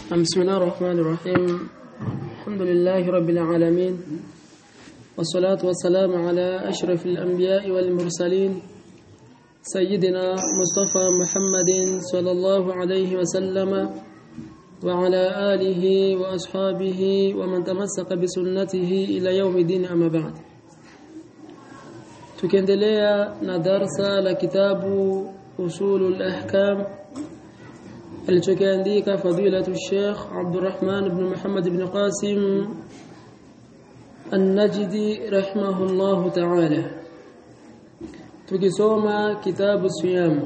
بسم الله الرحمن الرحيم. الحمد لله رب العالمين، والصلاة والسلام على أشرف الأنبياء والمرسلين سيدنا مصطفى محمد صلى الله عليه وسلم وعلى آله وأصحابه ومن تمسك بسنته إلى يوم الدين. أما بعد، tukiendelea na darsa la kitabu usulul ahkam alichokiandika fadilatu Sheikh Abdurrahman ibn Muhammad ibn Qasim An-Najdi rahimahullahu ta'ala. Tukisoma kitabu siyam,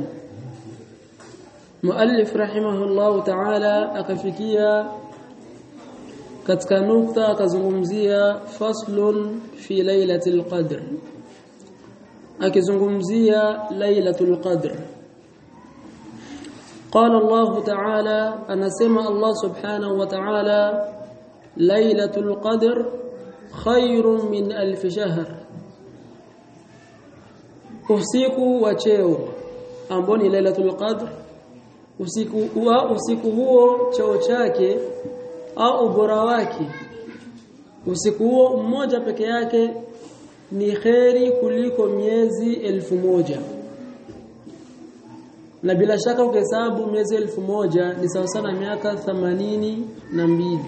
muallif rahimahullahu ta'ala akafikia katika nukta akazungumzia faslun fi lailatul qadr, akizungumzia lailatul qadr. قال الله تعالى أنا سمع الله سبحانه وتعالى ليلة القدر خير من 1000 شهر. usiku wa cheo ambao ni lailatul qadr, usiku huo cheo chake au ubora wake, usiku huo mmoja peke yake ni khairi kuliko miezi 1000. na bila shaka ukihesabu miezi 1000 ni sawa sana miaka 82.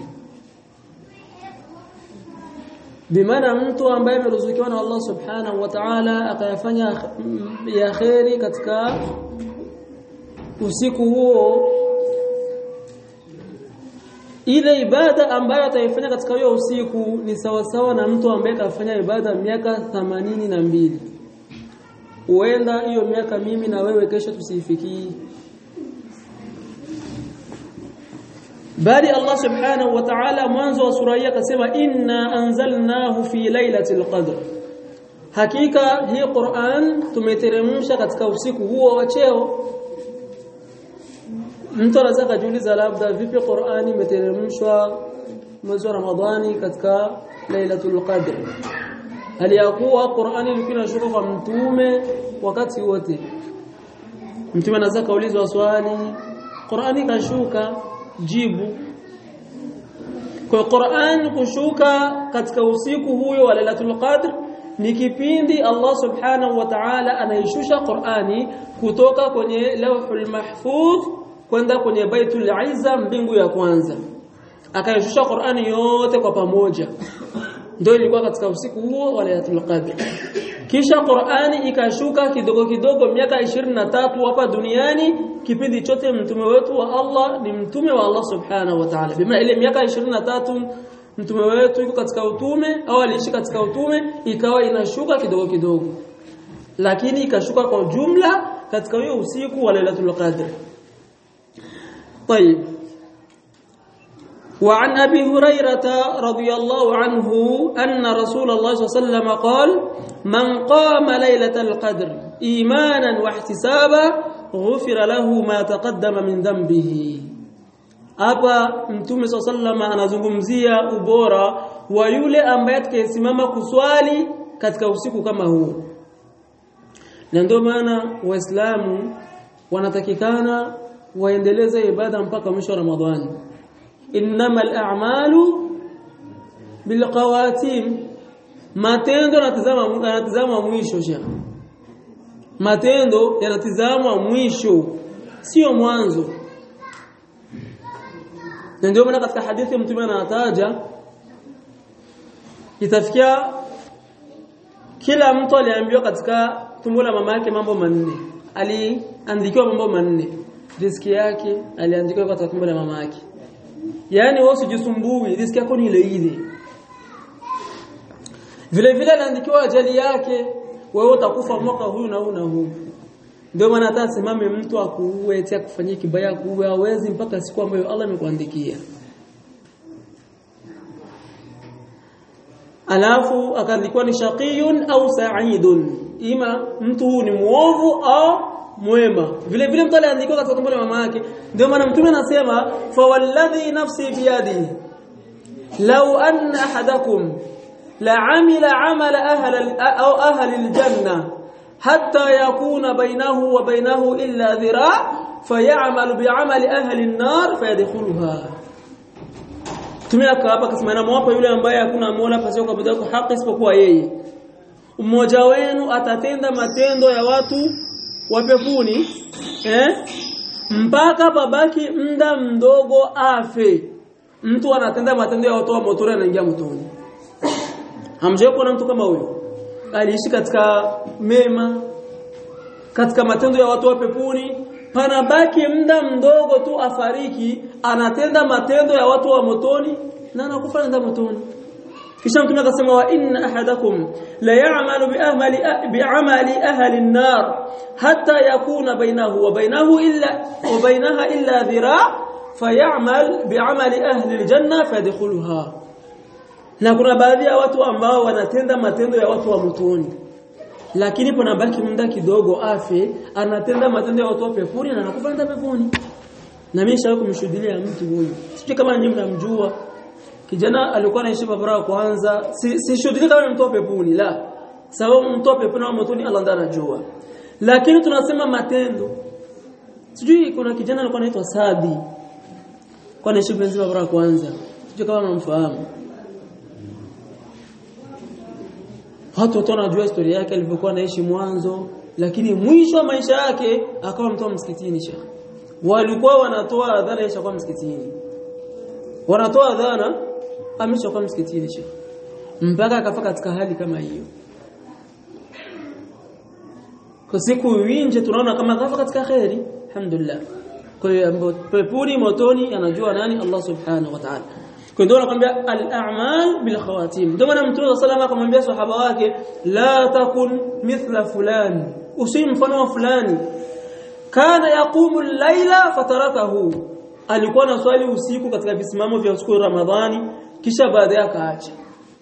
Bimaana mtu ambaye ameruzukiwa na Allah subhanahu wa ta'ala akayafanya ya khairi katika usiku huo, ile ibada ambayo ataifanya katika hiyo usiku ni sawa sawa na mtu ambaye kafanya ibada miaka 82. Huenda hiyo miaka mimi na wewe kesho tusifikii, bali Allah subhanahu wa ta'ala mwanzo wa sura hii akasema inna anzalnahu fi lailatul qadr, hakika hii Qur'an tumeteremsha katika usiku huo wa cheo. Mtu anaweza kujiuliza labda vipi Qur'ani imeteremshwa mwezi wa Ramadhani katika lailatul qadr, hali ya kuwa Qur'ani ilikuwa inashuka kwa mtume wakati wote. Mtume anaweza kaulizwa swali, Qur'ani kashuka, jibu. Kwa Qur'an kushuka katika usiku huo wa Lailatul Qadr ni kipindi Allah Subhanahu wa Ta'ala anaishusha Qur'ani kutoka kwenye Lawhul Mahfuz kwenda kwenye Baitul Izza, mbingu ya kwanza. Akaishusha Qur'ani yote kwa pamoja. Ndio ilikuwa katika usiku huo wa Lailatul Qadr. Kisha Qur'ani ikashuka kidogo kidogo miaka 23 hapa duniani. Kipindi chote mtume wetu wa Allah ni mtume wa Allah Subhanahu wa Ta'ala. Bima ile miaka 23 mtume wetu yuko katika utume au aliishi katika utume, ikawa inashuka kidogo kidogo, lakini ikashuka kwa jumla katika hiyo usiku wa Lailatul Qadr. طيب. وعن أبي هريرة رضي الله عنه أن رسول الله صلى الله عليه وسلم قال من قام ليلة القدر إيمانا واحتسابا غفر له ما تقدم من ذنبه. Hapa Mtume صلى الله عليه وسلم anazungumzia ubora wa yule ambaye atakayesimama kuswali katika usiku kama huu. Na ndio maana Waislamu wanatakikana waendeleze ibada mpaka mwisho wa Ramadhani. Innamal a'malu bilqawatim, matendo yanatazama mwisho. Matendo yanatazama mwisho, sio mwanzo. Ndio maana katika hadithi Mtume anataja itafikia kila mtu aliambiwa katika tumbo la mama yake mambo manne, aliandikiwa mambo manne. Riziki yake aliandikiwa katika tumbo la mama yake. Yaani wewe usijisumbui, riziki yako ni ile ile. Vile vile anaandikiwa ajali yake, wewe utakufa mwaka huu na huu na huu. Ndio maana hata simame mtu akuue eti akufanyie kibaya kuue hawezi mpaka siku ambayo Allah amekuandikia. Alafu akaandikiwa ni shaqiyun au sa'idun, ima mtu huu ni muovu au mwema. Vile vile mtu aliandikwa katika tumbo la mama yake. Ndio maana Mtume anasema fa walladhi nafsi biyadihi law anna ahadakum la amila amala ahli aljanna hatta yakuna bainahu wa bainahu illa dhira' فيعمل بعمل أهل النار فيدخلها Mtume akaapa akasema na mwapa yule ambaye hakuna mola pasipo kuabudiwa kwa haki isipokuwa yeye, mmoja wenu atatenda matendo ya watu wa peponi mpaka babaki muda mdogo afe. Mtu anatenda matendo ya watu wa motoni anaingia motoni. Hamjao kuna mtu kama huyo? Aliishi katika mema, katika matendo ya watu wa peponi, panabaki muda mdogo tu afariki, anatenda matendo ya watu wa motoni na anakufa anaenda motoni. Kisha Mtume akasema wa inna ahadakum la ya'malu bi'amali ahli an-nar hatta yakuna bainahu wa bainaha illa dhira' fay'amal bi'amali ahli al-janna fayadkhuluha. Na kuna baadhi ya watu ambao wanatenda matendo ya watu wa motoni, lakini panabaki muda kidogo afe, anatenda matendo ya watu wa peponi na anakufa anaenda peponi. Na mimi nishawahi kumshuhudia mtu huyo. Sijui kama nyinyi mnamjua. Kijana alikuwa anaishi barabara ya kwanza, si shuhudia kama mtu wa peponi, la. Sababu mtu wa peponi na motoni Allah ndiye anajua. Lakini tunasema matendo. Sijui kuna kijana alikuwa anaitwa Sadi. Kwa anaishi barabara ya kwanza. Sijui kama mnamfahamu. Watu wanajua historia yake alivyokuwa anaishi mwanzo, lakini mwisho wa maisha yake akawa mtu wa msikitini shekhi. Walikuwa wanatoa adhana isha kwa msikitini. Wanatoa adhana amesha kwa msikitini shekhi. Mpaka akafa katika hali kama hiyo. Kwa siku winje tunaona kama kafa katika khairi, alhamdulillah. Kwa hiyo peponi motoni anajua nani? Allah subhanahu wa ta'ala. Kwa ndio anakuambia al-a'mal bil khawatim. Ndio maana Mtume sallallahu akamwambia sahaba wake la takun mithla fulan, usi mfano wa fulani kana yaqumu al-laila fatarakahu, alikuwa na swali usiku katika visimamo vya usiku wa Ramadhani kisha baadaye akaacha.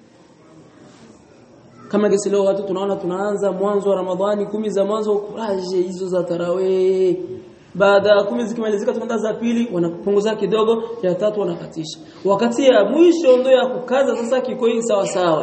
Kama gesi leo watu tunaanza mwanzo wa Ramadhani 10 za mwanzo kuraje hizo za tarawih, baada ya 10 zikimalizika tunaanza za pili wanapunguza kidogo, ya tatu wanakatisha, wakati ya mwisho ndio ya kukaza sasa kikoi sawa sawa.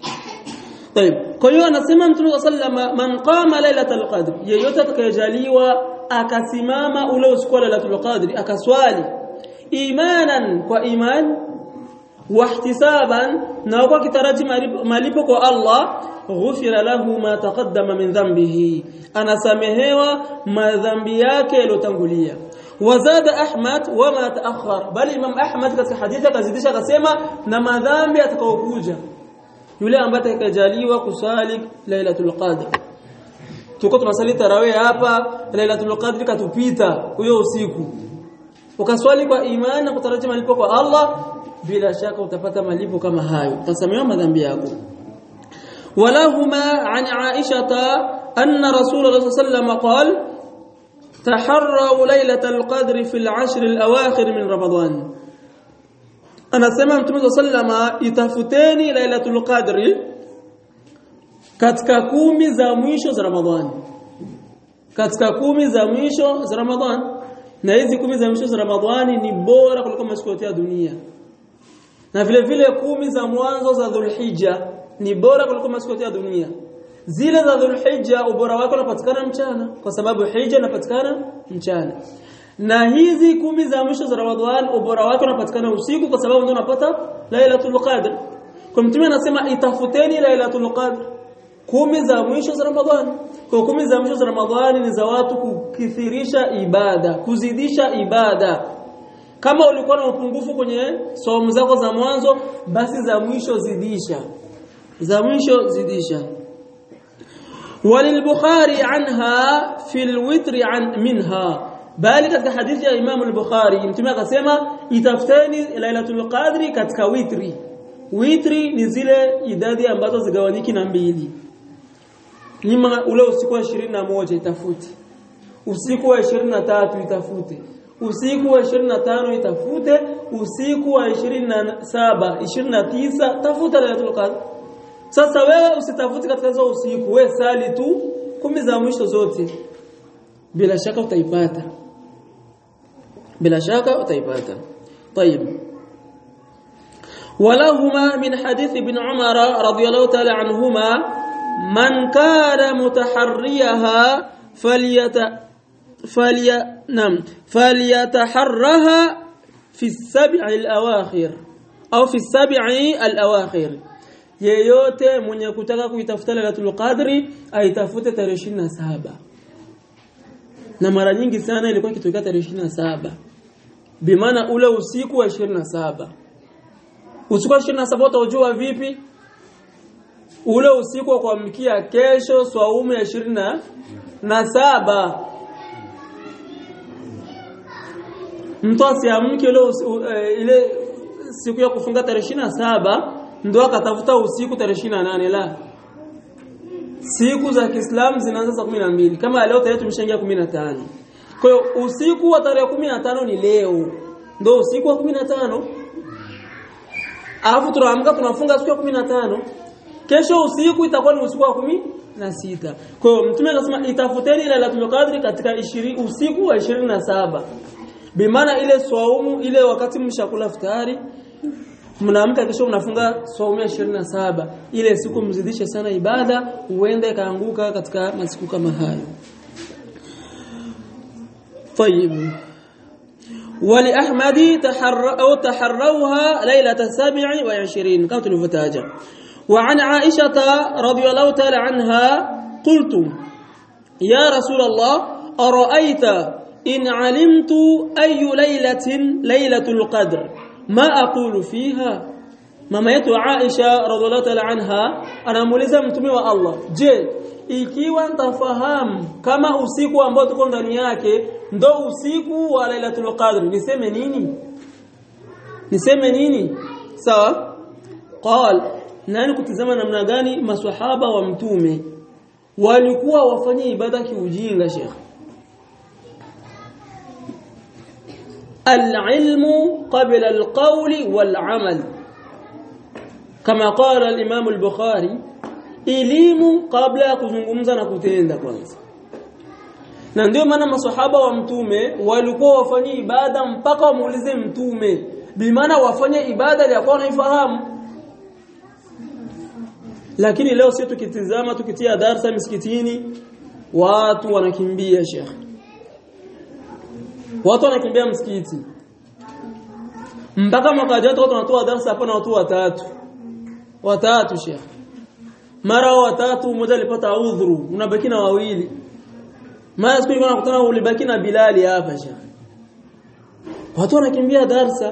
Kwa hiyo anasema Mtume sallallahu man qama lailatul qadr, yeyote atakayejaliwa akasimama ule usiku wa lailatul qadr akaswali imanan kwa iman wa ihtisaban, na kwa kitaraji malipo kwa Allah, ghufira lahu ma taqaddama min dhanbihi, anasamehewa madhambi yake yaliyotangulia. Wazada Ahmad wama taakhar, bali Imam Ahmad katika hadithi akazidisha akasema na madhambi atakayokuja yule ambaye atakajaliwa kusali lailatul qadr. Tuko tunasali tarawih hapa, lailatul qadr katupita huyo usiku, ukaswali kwa imani na kutaraji malipo kwa Allah, bila shaka utapata malipo kama hayo, utasamehewa madhambi yako. ولهما عن عائشة أن رسول الله صلى الله عليه وسلم قال تحروا ليلة القدر في العشر الأواخر من رمضان. أنا سمعت النبي صلى الله عليه وسلم itafuteni lailatul qadri katika 10 za mwisho za Ramadhani, katika 10 za mwisho za Ramadhani. Na hizi 10 za mwisho za Ramadhani ni bora kuliko masiku yote ya dunia, na vile vile 10 za mwanzo za Dhulhijja ni bora kuliko masiku yote ya dunia. Zile za Dhulhijja ubora wake unapatikana mchana, kwa sababu Hijja inapatikana mchana, na hizi 10 za mwisho za Ramadhani ubora wake unapatikana usiku, kwa sababu ndio unapata Lailatul Qadr. Kwa Mtume anasema itafuteni Lailatul Qadr 10 za mwisho za Ramadhani. Kwa 10 za mwisho za Ramadhani ni za watu kukithirisha ibada, kuzidisha ibada. Kama ulikuwa na upungufu kwenye saumu zako za mwanzo, basi za mwisho zidisha, za mwisho zidisha. Walil-Bukhari anha fil witri an minha, bali katika hadithi ya Imam al-Bukhari Mtume akasema itafuteni Lailatul Qadri katika witri. Witri ni zile idadi ambazo zigawanyiki na mbili. Nima ule usiku wa 21 itafute, usiku wa 23 itafute, usiku wa 25 itafute, usiku wa 27 29 tafuta Lailatul Qadr. Sasa wewe usitafuti katika hizo usiku, wewe sali tu 10 za mwisho zote, bila shaka utaipata, bila shaka utaipata. طيب ولهما من حديث ابن عمر رضي الله تعالى عنهما من كان متحريها فليتحرها في السبع الأواخر. au fi sab'i al-awakhir. Yeyote mwenye kutaka kuitafuta Lailatul Qadri aitafute tarehe 27. Na mara nyingi sana ilikuwa kitokea tarehe 27. Bimaana ule usiku wa 27. Usiku wa 27 utajua vipi? Ule usiku wa kuamkia kesho swaumu ya 27. Mtu asiamke ile siku ya kufunga tarehe 27 ndio akatafuta usiku tarehe 28 la. Siku za Kiislamu zinaanza saa 12 kama leo tayari tumeshaingia 15. Kwa hiyo usiku wa tarehe 15 ni leo. Ndio usiku wa 15. Alafu tunaamka tunafunga siku ya 15. Kesho usiku itakuwa ni usiku wa 16. Kwa hiyo Mtume akasema itafuteni Lailatul Qadri katika usiku wa 27. Bimaana ile swaumu ile wakati mshakula iftari mnaamka kesho mnafunga swaumu ya 27. Ile siku mzidishe sana ibada uende kaanguka katika masiku kama hayo. طيب ولأحمد تحروها ليلة 27 كما تلفتاجا. وعن عائشة رضي الله تعالى عنها قلت يا رسول الله أرأيت إن علمت أي ليلة القدر ما أقول فيها. mama yetu Aisha radhiallahu ta'ala anha anamuuliza mtume wa Allah, je, ikiwa nitafahamu kama usiku ambao tuko ndani yake ndo usiku wa Lailatul Qadr niseme nini? Sawa? Qal, nani kutizama namna gani maswahaba wa mtume walikuwa wafanye ibada kiujinga Sheikh. Al-ilmu qabla al-qawli wal-amal. Kama qala al-Imam al-Bukhari, elimu kabla ya kuzungumza na kutenda kwanza. Na ndio maana maswahaba wa mtume walikuwa wafanye ibada mpaka wamuulize mtume, bimaana wafanye ibada ya kwa wanaifahamu. Lakini leo sisi tukitizama tukitia darasa msikitini watu wanakimbia Sheikh. Watu wanakimbia msikiti. Mpaka mwaka jana watu wanatoa darasa hapa na watu watatu Sheikh. Mara watatu mmoja alipata udhuru, unabaki na wawili. Mara siku ilikuwa nakutana ulibaki na Bilali hapa Sheikh. Watu wanakimbia darasa.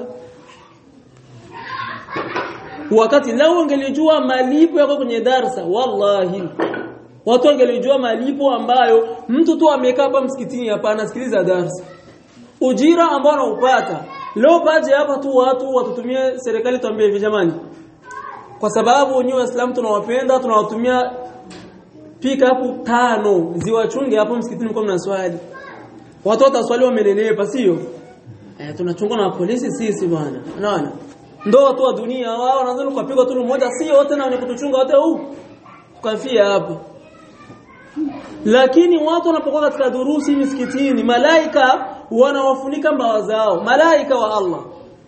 Wakati lao wangelijua malipo yako kwenye darasa, wallahi watu wangelijua malipo ambayo mtu tu amekaa hapa msikitini hapa anasikiliza darasa. Ujira ambao anaupata leo paje hapa tu watu watutumie serikali tuambie hivi jamani, kwa sababu nyinyi Waislamu tunawapenda tunawatumia pick up 5 ziwachunge hapo msikitini kwa mnaswali. Watu wataswali wamenenepa sio? Tunachunga na polisi sisi bwana. Unaona? Ndio watu wa dunia wao wanaanza kupiga tu mmoja sio wote na wenye kutuchunga wote tukafia hapo. Lakini watu wanapokuwa katika durusi misikitini, malaika wanawafunika mbawa zao, malaika wa Allah.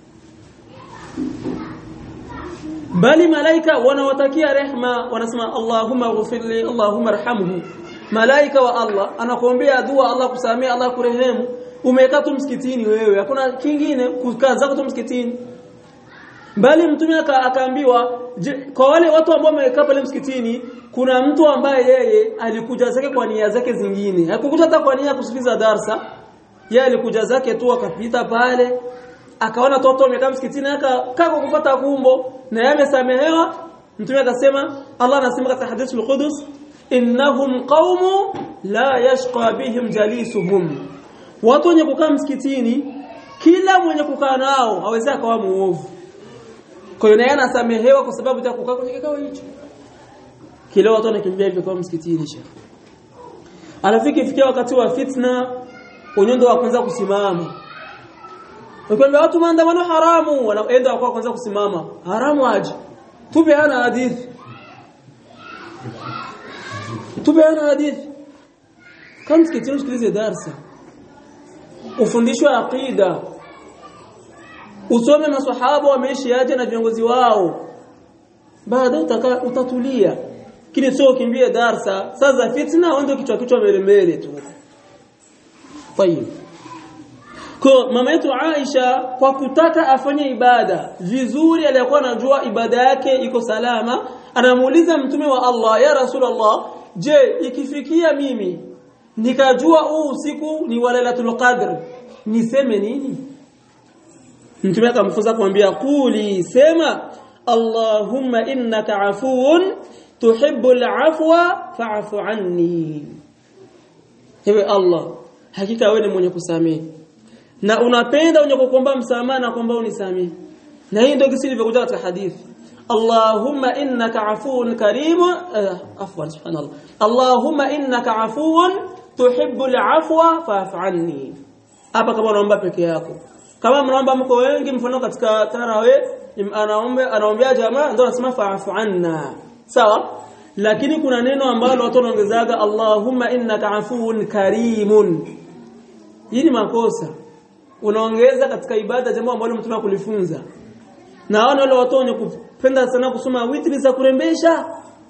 Bali malaika wanawatakia rehma, wanasema Allahumma ghfirli, Allahumma arhamhu. Malaika wa Allah anakuombea dua, Allah kusamea, Allah kurehemu. Umekaa tu msikitini wewe, hakuna kingine kukaa zako tu msikitini. Bali mtume akaambiwa kwa wale watu ambao wamekaa pale msikitini, kuna mtu ambaye yeye alikuja zake kwa nia zake zingine. Hakukuja hata kwa nia kusikiza darasa. Yeye alikuja zake tu akapita pale, akaona watoto wamekaa msikitini akakaa kufuata kumbo na yeye amesamehewa. Mtume akasema, Allah anasema katika hadithi al-Qudus, innahum qaumu la yashqa bihim jalisuhum. Watu wenye kukaa msikitini, kila mwenye kukaa nao hawezi akawa muovu. Kwa hiyo naye anasamehewa kwa sababu ya kukaa kwenye kikao hicho. Kile watu wanakimbia hivyo kwa msikitini Sheikh. Alafiki ifikia wakati wa fitna, wenyewe wa kwanza kusimama. Ukiambia watu maandamano haramu, wanaenda kwa kwanza kusimama. Haramu aje. Tupeana hadithi. Kama msikitini usikilize darasa. Ufundishwe aqida. Usome maswahaba wameishi aje na viongozi wao. Baada utatulia. Kile sio kimbie darasa, sasa fitna ndio kichwa mbele tu. Tayeb. Kwa mama yetu Aisha kwa kutaka afanye ibada vizuri, aliyokuwa anajua ibada yake iko salama, anamuuliza mtume wa Allah, ya Rasulullah, je, ikifikia mimi nikajua huu usiku ni wa Lailatul Qadr, niseme nini? Mtume akamfunza kumwambia, quli, sema Allahumma innaka afuwun tuhibbul afwa fa'fu anni. Ewe Allah, hakika wewe ni mwenye kusamehe na unapenda wenye kukuomba msamaha na kuomba unisamehe. Na hii ndio kisi ilivyokuja katika hadithi, Allahumma innaka afuwun karim, afwan, subhanallah, Allahumma innaka afuwun tuhibbul afwa fa'fu anni. Hapa kama unaomba peke yako, kama mnaomba mko wengi, mfano katika tarawih anaombea jamaa, ndio anasema fa'fu anna, sawa. Lakini kuna neno ambalo watu wanaongezaga, Allahumma innaka afuwun karimun. Hii ni makosa, unaongeza katika ibada jambo ambalo mtume akulifunza. Na wale watu wenye kupenda sana kusoma witri za kurembesha,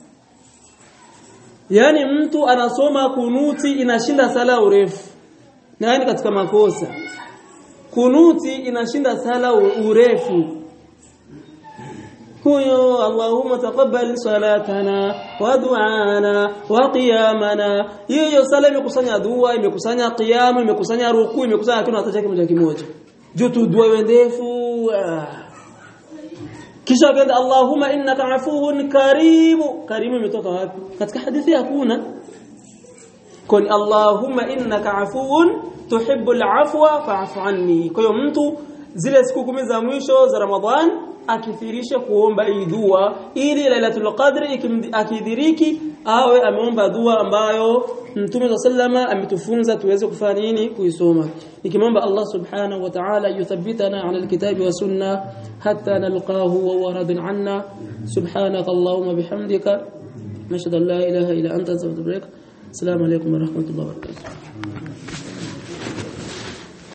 yani mtu anasoma kunuti inashinda sala urefu, na yani katika makosa. Kunuti inashinda sala urefu. Huyo Allahumma taqabbal salatana wa du'ana wa qiyamana, hiyo sala imekusanya dua, imekusanya qiyamu, imekusanya rukuu, imekusanya kitu hata chake kimoja. Joto dua ndefu. Kisha kaenda Allahumma innaka afuwun karimu. Karimu imetoka wapi? Katika hadithi hakuna. Kwa Allahumma innaka afuwun tuhibbul afwa fa'fu anni. Kwa hiyo mtu zile siku 10 za mwisho za Ramadhan akithirisha kuomba hii dua ili Lailatul Qadr akidiriki awe ameomba dua ambayo Mtume sallama ametufunza tuweze kufanya nini, kuisoma. Nikimwomba Allah subhanahu wa ta'ala yuthabbitana 'ala alkitabi wa sunna hatta nalqahu wa huwa radin 'anna. Subhanaka Allahumma bihamdika nashhadu an la ilaha illa anta astaghfiruka wa atubu ilaik. Assalamu alaykum wa rahmatullahi wa barakatuh.